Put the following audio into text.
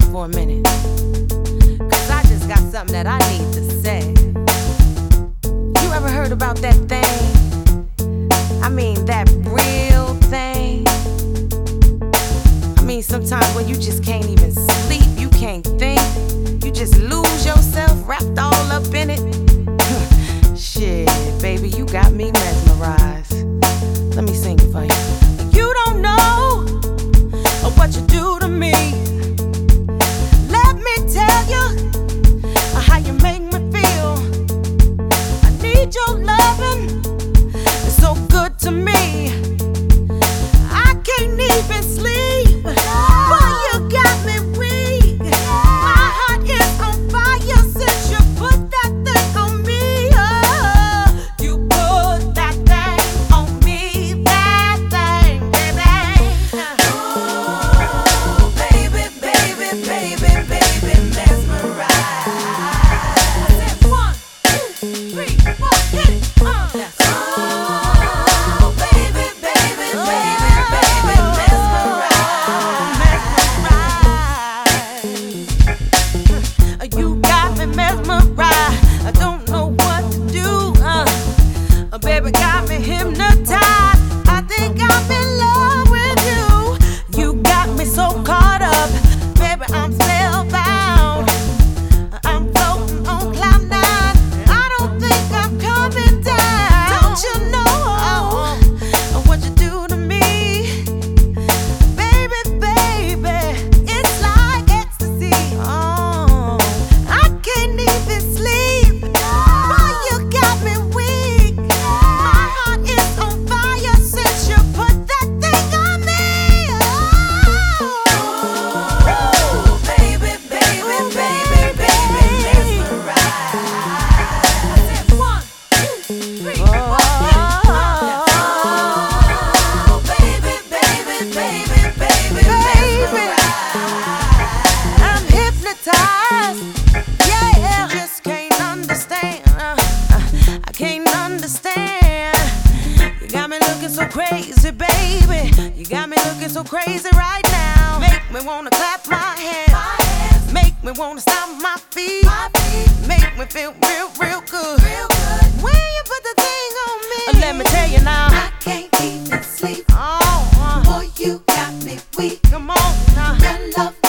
for a minute, 'cause I just got something that I need to say. You ever heard about that thing? I mean, that real thing. I mean, sometimes when you just can't even sleep, you can't think, you just lose yourself, wrapped all up in it. Shit, baby, you got me mesmerized. Let me sing it for you. You don't know what you do to me. Let me tell you how you make me feel. I need your loving, it's so good to me. I can't even sleep, boy, you got me weak. My heart is on fire since you put that thing on me. Oh, you put that thing on me, that thing, baby. Oh, baby, baby, baby, baby, mesmerized. One, two, three, four, hit it. Oh, baby, baby, baby, baby, mesmerized. You got me mesmerized. I don't know what to do. Baby, got me hypnotized. I think I'm in love with you. You got me so caught up, baby, I'm spellbound. I'm floating on cloud nine. I don't think I'm coming down. Don't you know what you do to me, baby, baby? It's like ecstasy. Oh, I can't even sleep. Boy, you got me weak. My heart is on fire since you put that thing on me. Oh, baby, baby, baby, baby, mesmerized. One, two, three, four, oh, baby, baby, baby, baby, mesmerized. I'm hypnotized. Yeah, just can't understand. I can't understand. You got me looking so crazy, baby. You got me looking so crazy right now. Make me wanna clap my hands. Make me wanna stomp my feet. Make me feel real, real good. When you put the thing on me, let me tell you now, I can't even sleep. Oh, boy, you got me weak. Come on now, your love